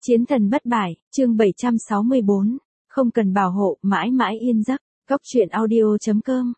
Chiến thần bất bại, chương 764, không cần bảo hộ, mãi mãi yên giấc. Góc truyện audio.com,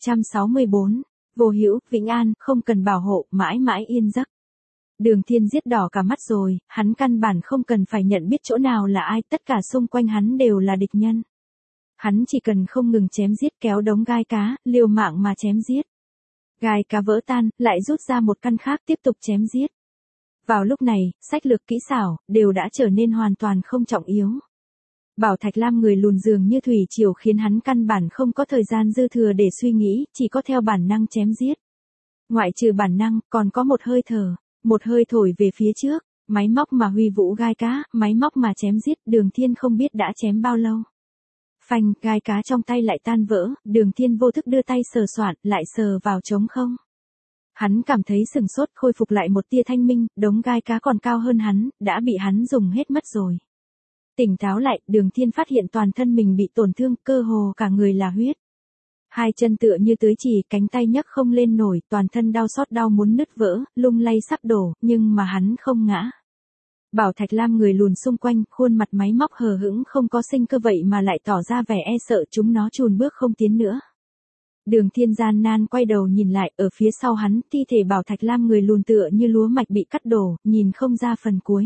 764, Vô Hữu, Vĩnh An, không cần bảo hộ, mãi mãi yên giấc. Đường Thiên giết đỏ cả mắt rồi, hắn căn bản không cần phải nhận biết chỗ nào là ai, tất cả xung quanh hắn đều là địch nhân. Hắn chỉ cần không ngừng chém giết, kéo đống gai cá, liều mạng mà chém giết. Gai cá vỡ tan, lại rút ra một căn khác tiếp tục chém giết. Vào lúc này, sách lược kỹ xảo, đều đã trở nên hoàn toàn không trọng yếu. Bảo Thạch Lam người lùn dường như thủy triều khiến hắn căn bản không có thời gian dư thừa để suy nghĩ, chỉ có theo bản năng chém giết. Ngoại trừ bản năng, còn có một hơi thở, một hơi thổi về phía trước, máy móc mà huy vũ gai cá, máy móc mà chém giết, Đường Thiên không biết đã chém bao lâu. Phanh, gai cá trong tay lại tan vỡ, Đường Thiên vô thức đưa tay sờ soạn, lại sờ vào trống không. Hắn cảm thấy sừng sốt, khôi phục lại một tia thanh minh, đống gai cá còn cao hơn hắn, đã bị hắn dùng hết mất rồi. Tỉnh táo lại, Đường Thiên phát hiện toàn thân mình bị tổn thương, cơ hồ cả người là huyết. Hai chân tựa như tưới chỉ, cánh tay nhấc không lên nổi, toàn thân đau xót đau muốn nứt vỡ, lung lay sắp đổ, nhưng mà hắn không ngã. Bảo Thạch Lam người lùn xung quanh, khuôn mặt máy móc hờ hững không có sinh cơ vậy mà lại tỏ ra vẻ e sợ chúng nó chùn bước không tiến nữa. Đường Thiên gian nan quay đầu nhìn lại, ở phía sau hắn, thi thể Bảo Thạch Lam người lùn tựa như lúa mạch bị cắt đổ, nhìn không ra phần cuối.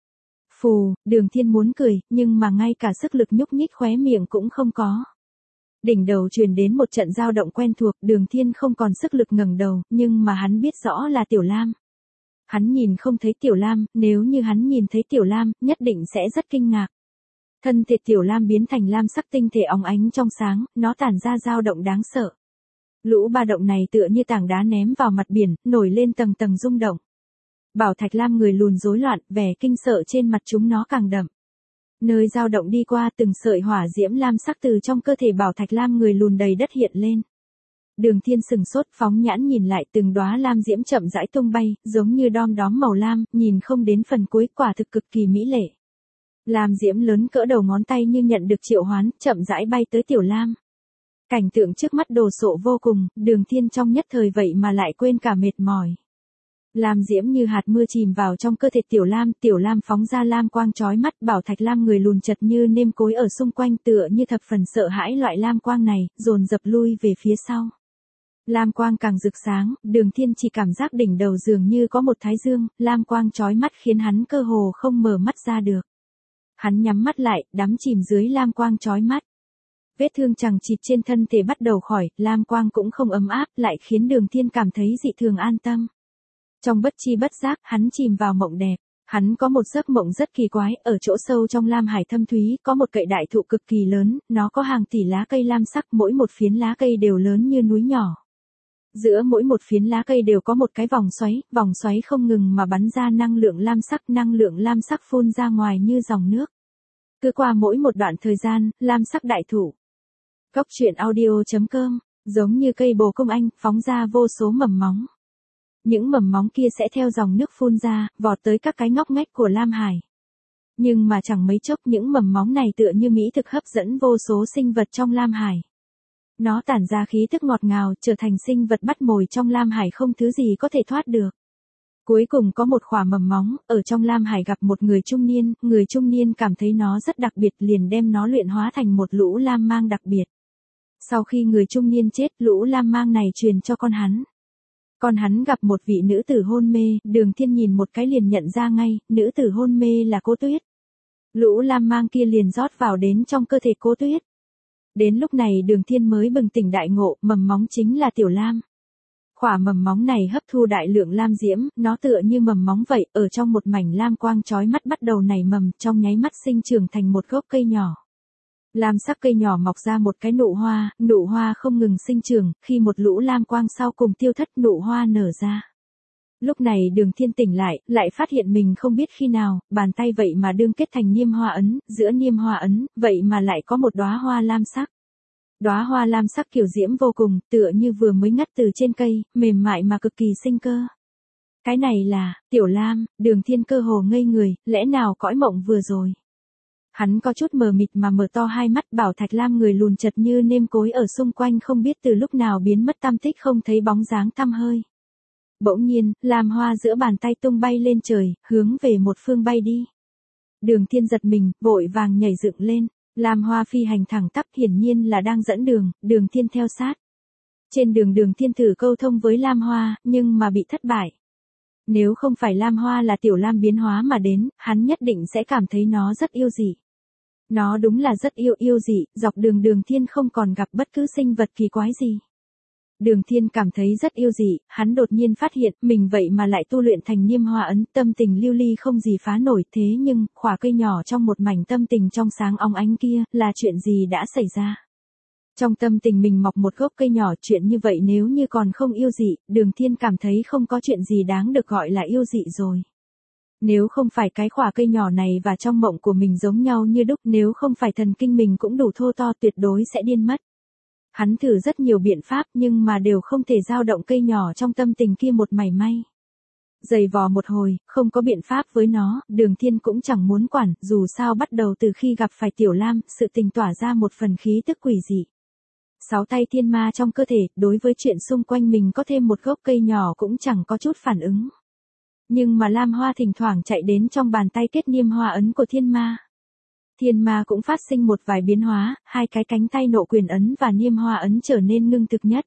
Phù, Đường Thiên muốn cười, nhưng mà ngay cả sức lực nhúc nhích khóe miệng cũng không có. Đỉnh đầu truyền đến một trận dao động quen thuộc, Đường Thiên không còn sức lực ngẩng đầu, nhưng mà hắn biết rõ là Tiểu Lam. Hắn nhìn không thấy Tiểu Lam, nếu như hắn nhìn thấy Tiểu Lam, nhất định sẽ rất kinh ngạc. Thân thể Tiểu Lam biến thành lam sắc tinh thể óng ánh trong sáng, nó tản ra dao động đáng sợ. Lũ ba động này tựa như tảng đá ném vào mặt biển, nổi lên tầng tầng rung động. Bảo Thạch Lam người lùn rối loạn, vẻ kinh sợ trên mặt chúng nó càng đậm. Nơi dao động đi qua, từng sợi hỏa diễm lam sắc từ trong cơ thể Bảo Thạch Lam người lùn đầy đất hiện lên. Đường Thiên sừng sốt, phóng nhãn nhìn lại, từng đóa lam diễm chậm rãi tung bay, giống như đom đóm màu lam, nhìn không đến phần cuối, quả thực cực kỳ mỹ lệ. Lam diễm lớn cỡ đầu ngón tay như nhận được triệu hoán, chậm rãi bay tới Tiểu Lam. Cảnh tượng trước mắt đồ sộ vô cùng, Đường Thiên trong nhất thời vậy mà lại quên cả mệt mỏi. Lam diễm như hạt mưa chìm vào trong cơ thể Tiểu Lam phóng ra lam quang chói mắt, Bảo Thạch Lam người lùn chật như nêm cối ở xung quanh tựa như thập phần sợ hãi loại lam quang này, dồn dập lui về phía sau. Lam quang càng rực sáng, Đường Thiên chỉ cảm giác đỉnh đầu dường như có một thái dương, lam quang chói mắt khiến hắn cơ hồ không mở mắt ra được. Hắn nhắm mắt lại, đắm chìm dưới lam quang chói mắt. Vết thương chằng chịt trên thân thể bắt đầu khỏi, lam quang cũng không ấm áp, lại khiến Đường Thiên cảm thấy dị thường an tâm. Trong bất chi bất giác, hắn chìm vào mộng đẹp. Hắn có một giấc mộng rất kỳ quái, ở chỗ sâu trong lam hải thâm thúy, có một cậy đại thụ cực kỳ lớn, nó có hàng tỷ lá cây lam sắc, mỗi một phiến lá cây đều lớn như núi nhỏ. Giữa mỗi một phiến lá cây đều có một cái vòng xoáy không ngừng mà bắn ra năng lượng lam sắc phun ra ngoài như dòng nước. Cứ qua mỗi một đoạn thời gian, lam sắc đại thụ. Góc truyện audio.com, giống như cây bồ công anh, phóng ra vô số mầm móng. Những mầm móng kia sẽ theo dòng nước phun ra, vọt tới các cái ngóc ngách của Lam Hải. Nhưng mà chẳng mấy chốc những mầm móng này tựa như mỹ thực hấp dẫn vô số sinh vật trong Lam Hải. Nó tản ra khí tức ngọt ngào, trở thành sinh vật bắt mồi trong Lam Hải không thứ gì có thể thoát được. Cuối cùng có một khỏa mầm móng, ở trong Lam Hải gặp một người trung niên cảm thấy nó rất đặc biệt liền đem nó luyện hóa thành một lũ lam mang đặc biệt. Sau khi người trung niên chết, lũ lam mang này truyền cho con hắn. Còn hắn gặp một vị nữ tử hôn mê, Đường Thiên nhìn một cái liền nhận ra ngay, nữ tử hôn mê là Cô Tuyết. Lũ lam mang kia liền rót vào đến trong cơ thể Cô Tuyết. Đến lúc này Đường Thiên mới bừng tỉnh đại ngộ, mầm móng chính là Tiểu Lam. Khỏa mầm móng này hấp thu đại lượng lam diễm, nó tựa như mầm móng vậy, ở trong một mảnh lam quang chói mắt bắt đầu nảy mầm, trong nháy mắt sinh trưởng thành một gốc cây nhỏ. Lam sắc cây nhỏ mọc ra một cái nụ hoa không ngừng sinh trưởng, khi một lũ lam quang sau cùng tiêu thất nụ hoa nở ra. Lúc này Đường Thiên tỉnh lại phát hiện mình không biết khi nào, bàn tay vậy mà đương kết thành niêm hoa ấn, giữa niêm hoa ấn, vậy mà lại có một đóa hoa lam sắc. Đóa hoa lam sắc kiểu diễm vô cùng, tựa như vừa mới ngắt từ trên cây, mềm mại mà cực kỳ sinh cơ. Cái này là, Tiểu Lam, Đường Thiên cơ hồ ngây người, lẽ nào cõi mộng vừa rồi. Hắn có chút mờ mịt mà mở to hai mắt, Bảo Thạch Lam người lùn chật như nêm cối ở xung quanh không biết từ lúc nào biến mất tăm tích không thấy bóng dáng tăm hơi. Bỗng nhiên, lam hoa giữa bàn tay tung bay lên trời, hướng về một phương bay đi. Đường Thiên giật mình, vội vàng nhảy dựng lên. Lam Hoa phi hành thẳng tắp hiển nhiên là đang dẫn đường, Đường Thiên theo sát. Trên đường Đường Thiên thử câu thông với Lam Hoa, nhưng mà bị thất bại. Nếu không phải Lam Hoa là tiểu lam biến hóa mà đến, hắn nhất định sẽ cảm thấy nó rất yêu dị. Nó đúng là rất yêu dị, dọc đường Đường Thiên không còn gặp bất cứ sinh vật kỳ quái gì. Đường Thiên cảm thấy rất yêu dị, hắn đột nhiên phát hiện mình vậy mà lại tu luyện thành Niêm Hoa ấn, tâm tình lưu ly không gì phá nổi, thế nhưng, khỏa cây nhỏ trong một mảnh tâm tình trong sáng óng ánh kia, là chuyện gì đã xảy ra? Trong tâm tình mình mọc một gốc cây nhỏ, chuyện như vậy nếu như còn không yêu dị, Đường Thiên cảm thấy không có chuyện gì đáng được gọi là yêu dị rồi. Nếu không phải cái khỏa cây nhỏ này và trong mộng của mình giống nhau như đúc, nếu không phải thần kinh mình cũng đủ thô to, tuyệt đối sẽ điên mất. Hắn thử rất nhiều biện pháp nhưng mà đều không thể dao động cây nhỏ trong tâm tình kia một mảy may. Giày vò một hồi, không có biện pháp với nó, Đường Thiên cũng chẳng muốn quản, dù sao bắt đầu từ khi gặp phải Tiểu Lam, sự tình tỏa ra một phần khí tức quỷ dị. 6 tay thiên ma trong cơ thể, đối với chuyện xung quanh mình có thêm một gốc cây nhỏ cũng chẳng có chút phản ứng. Nhưng mà Lam Hoa thỉnh thoảng chạy đến trong bàn tay kết Niêm Hoa ấn của thiên ma. Thiên ma cũng phát sinh một vài biến hóa, 2 cái cánh tay Nộ Quyền ấn và Niêm Hoa ấn trở nên ngưng thực nhất.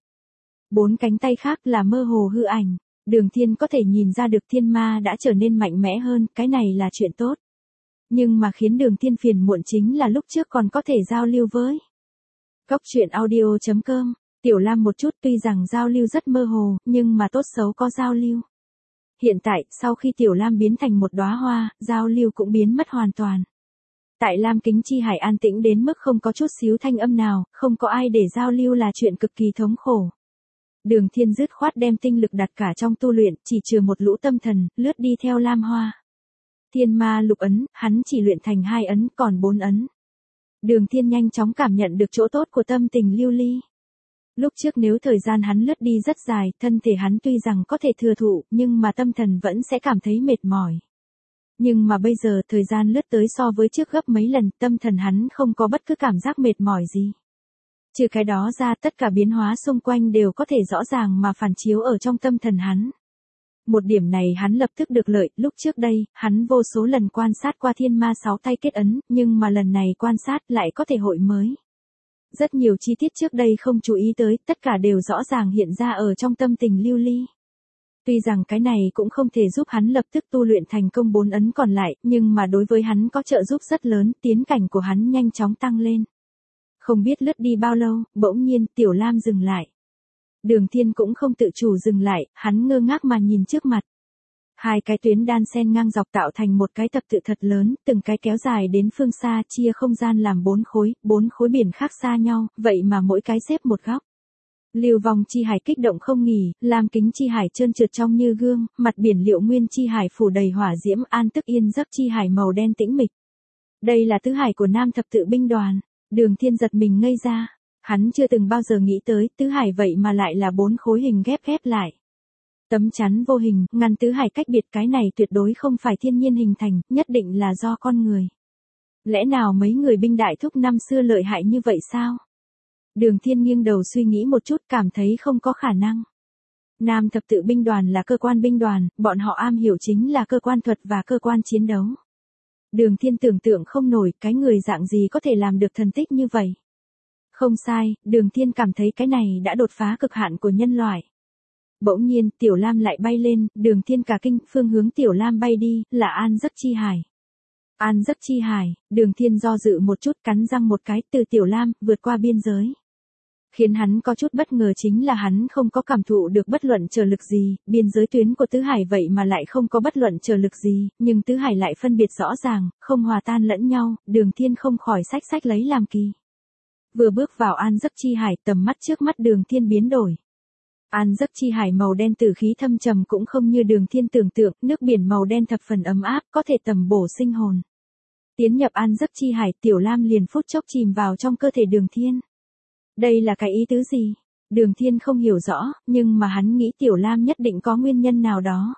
4 cánh tay khác là mơ hồ hư ảnh. Đường Thiên có thể nhìn ra được thiên ma đã trở nên mạnh mẽ hơn, cái này là chuyện tốt. Nhưng mà khiến Đường Thiên phiền muộn chính là lúc trước còn có thể giao lưu với. Cốc truyện audio.com, Tiểu Lam một chút, tuy rằng giao lưu rất mơ hồ, nhưng mà tốt xấu có giao lưu. Hiện tại, sau khi Tiểu Lam biến thành một đóa hoa, giao lưu cũng biến mất hoàn toàn. Tại Lam Kính Chi Hải an tĩnh đến mức không có chút xíu thanh âm nào, không có ai để giao lưu là chuyện cực kỳ thống khổ. Đường Thiên dứt khoát đem tinh lực đặt cả trong tu luyện, chỉ trừ một lũ tâm thần, lướt đi theo Lam Hoa. Thiên ma lục ấn, hắn chỉ luyện thành 2 ấn, còn 4 ấn. Đường Thiên nhanh chóng cảm nhận được chỗ tốt của tâm tình lưu ly. Lúc trước nếu thời gian hắn lướt đi rất dài, thân thể hắn tuy rằng có thể thừa thụ, nhưng mà tâm thần vẫn sẽ cảm thấy mệt mỏi. Nhưng mà bây giờ thời gian lướt tới so với trước gấp mấy lần, tâm thần hắn không có bất cứ cảm giác mệt mỏi gì. Trừ cái đó ra tất cả biến hóa xung quanh đều có thể rõ ràng mà phản chiếu ở trong tâm thần hắn. Một điểm này hắn lập tức được lợi, lúc trước đây, hắn vô số lần quan sát qua thiên ma 6 tay kết ấn, nhưng mà lần này quan sát lại có thể hội mới. Rất nhiều chi tiết trước đây không chú ý tới, tất cả đều rõ ràng hiện ra ở trong tâm tình lưu ly. Tuy rằng cái này cũng không thể giúp hắn lập tức tu luyện thành công 4 ấn còn lại, nhưng mà đối với hắn có trợ giúp rất lớn, tiến cảnh của hắn nhanh chóng tăng lên. Không biết lướt đi bao lâu, bỗng nhiên Tiểu Lam dừng lại. Đường Thiên cũng không tự chủ dừng lại, hắn ngơ ngác mà nhìn trước mặt. 2 cái tuyến đan xen ngang dọc tạo thành một cái tập tự thật lớn, từng cái kéo dài đến phương xa, chia không gian làm 4 khối biển khác xa nhau, vậy mà mỗi cái xếp một góc. Lưu vong chi hải kích động không nghỉ, Lam Kính chi hải trơn trượt trong như gương, mặt biển Liệu Nguyên chi hải phủ đầy hỏa diễm, an tức yên giấc chi hải màu đen tĩnh mịch. Đây là tứ hải của Nam thập tự binh đoàn. Đường Thiên giật mình ngây ra, hắn chưa từng bao giờ nghĩ tới tứ hải vậy mà lại là 4 khối hình ghép lại. Tấm chắn vô hình, ngăn tứ hải cách biệt, cái này tuyệt đối không phải thiên nhiên hình thành, nhất định là do con người. Lẽ nào mấy người binh đại thúc năm xưa lợi hại như vậy sao? Đường Thiên nghiêng đầu suy nghĩ một chút, cảm thấy không có khả năng. Nam thập tự binh đoàn là cơ quan binh đoàn, bọn họ am hiểu chính là cơ quan thuật và cơ quan chiến đấu. Đường Thiên tưởng tượng không nổi, cái người dạng gì có thể làm được thần tích như vậy. Không sai, Đường Thiên cảm thấy cái này đã đột phá cực hạn của nhân loại. Bỗng nhiên, Tiểu Lam lại bay lên, Đường Thiên cả kinh, phương hướng Tiểu Lam bay đi, là An Giấc Chi Hải. An Giấc Chi Hải, Đường Thiên do dự một chút, cắn răng một cái, từ Tiểu Lam, vượt qua biên giới. Khiến hắn có chút bất ngờ chính là hắn không có cảm thụ được bất luận trở lực gì, biên giới tuyến của tứ hải vậy mà lại không có bất luận trở lực gì, nhưng tứ hải lại phân biệt rõ ràng, không hòa tan lẫn nhau, Đường Thiên không khỏi sách lấy làm kỳ. Vừa bước vào An Giấc Chi Hải, tầm mắt trước mắt Đường Thiên biến đổi. An Giấc Chi Hải màu đen tử khí thâm trầm cũng không như Đường Thiên tưởng tượng, nước biển màu đen thập phần ấm áp, có thể tầm bổ sinh hồn. Tiến nhập An Giấc Chi Hải, Tiểu Lam liền phút chốc chìm vào trong cơ thể Đường Thiên. Đây là cái ý tứ gì? Đường Thiên không hiểu rõ, nhưng mà hắn nghĩ Tiểu Lam nhất định có nguyên nhân nào đó.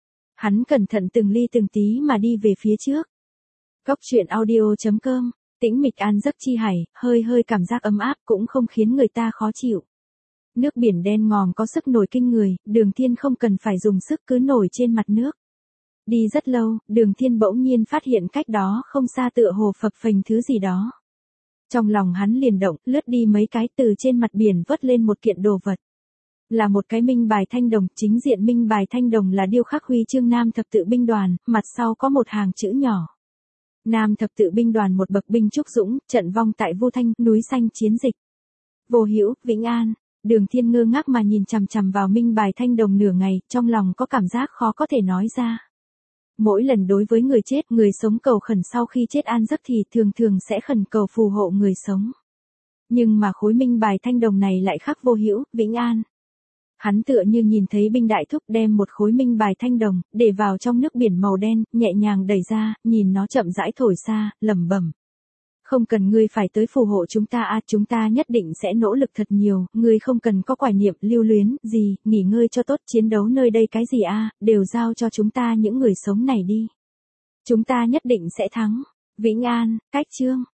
Hắn cẩn thận từng ly từng tí mà đi về phía trước. Cốc truyện audio.com, tĩnh mịch An Giấc Chi Hải, hơi cảm giác ấm áp cũng không khiến người ta khó chịu. Nước biển đen ngòm có sức nổi kinh người, Đường Thiên không cần phải dùng sức cứ nổi trên mặt nước. Đi rất lâu, Đường Thiên bỗng nhiên phát hiện cách đó không xa tựa hồ phập phềnh thứ gì đó. Trong lòng hắn liền động, lướt đi mấy cái từ trên mặt biển vớt lên một kiện đồ vật. Là một cái minh bài thanh đồng, chính diện minh bài thanh đồng là điêu khắc huy chương Nam thập tự binh đoàn, mặt sau có một hàng chữ nhỏ. Nam thập tự binh đoàn một bậc binh trúc dũng, trận vong tại Vu Thanh, núi xanh chiến dịch. Vô Hữu, Vĩnh An. Đường Thiên ngơ ngác mà nhìn chằm chằm vào minh bài thanh đồng nửa ngày, trong lòng có cảm giác khó có thể nói ra. Mỗi lần đối với người chết, người sống cầu khẩn sau khi chết an giấc thì thường thường sẽ khẩn cầu phù hộ người sống. Nhưng mà khối minh bài thanh đồng này lại khắc Vô Hữu, Vĩnh An. Hắn tựa như nhìn thấy binh đại thúc đem một khối minh bài thanh đồng, để vào trong nước biển màu đen, nhẹ nhàng đẩy ra, nhìn nó chậm rãi thổi xa, lẩm bẩm. Không cần ngươi phải tới phù hộ chúng ta chúng ta nhất định sẽ nỗ lực thật nhiều, ngươi không cần có quải niệm, lưu luyến, gì, nghỉ ngơi cho tốt, chiến đấu nơi đây cái gì đều giao cho chúng ta những người sống này đi. Chúng ta nhất định sẽ thắng. Vĩnh An, cách chương.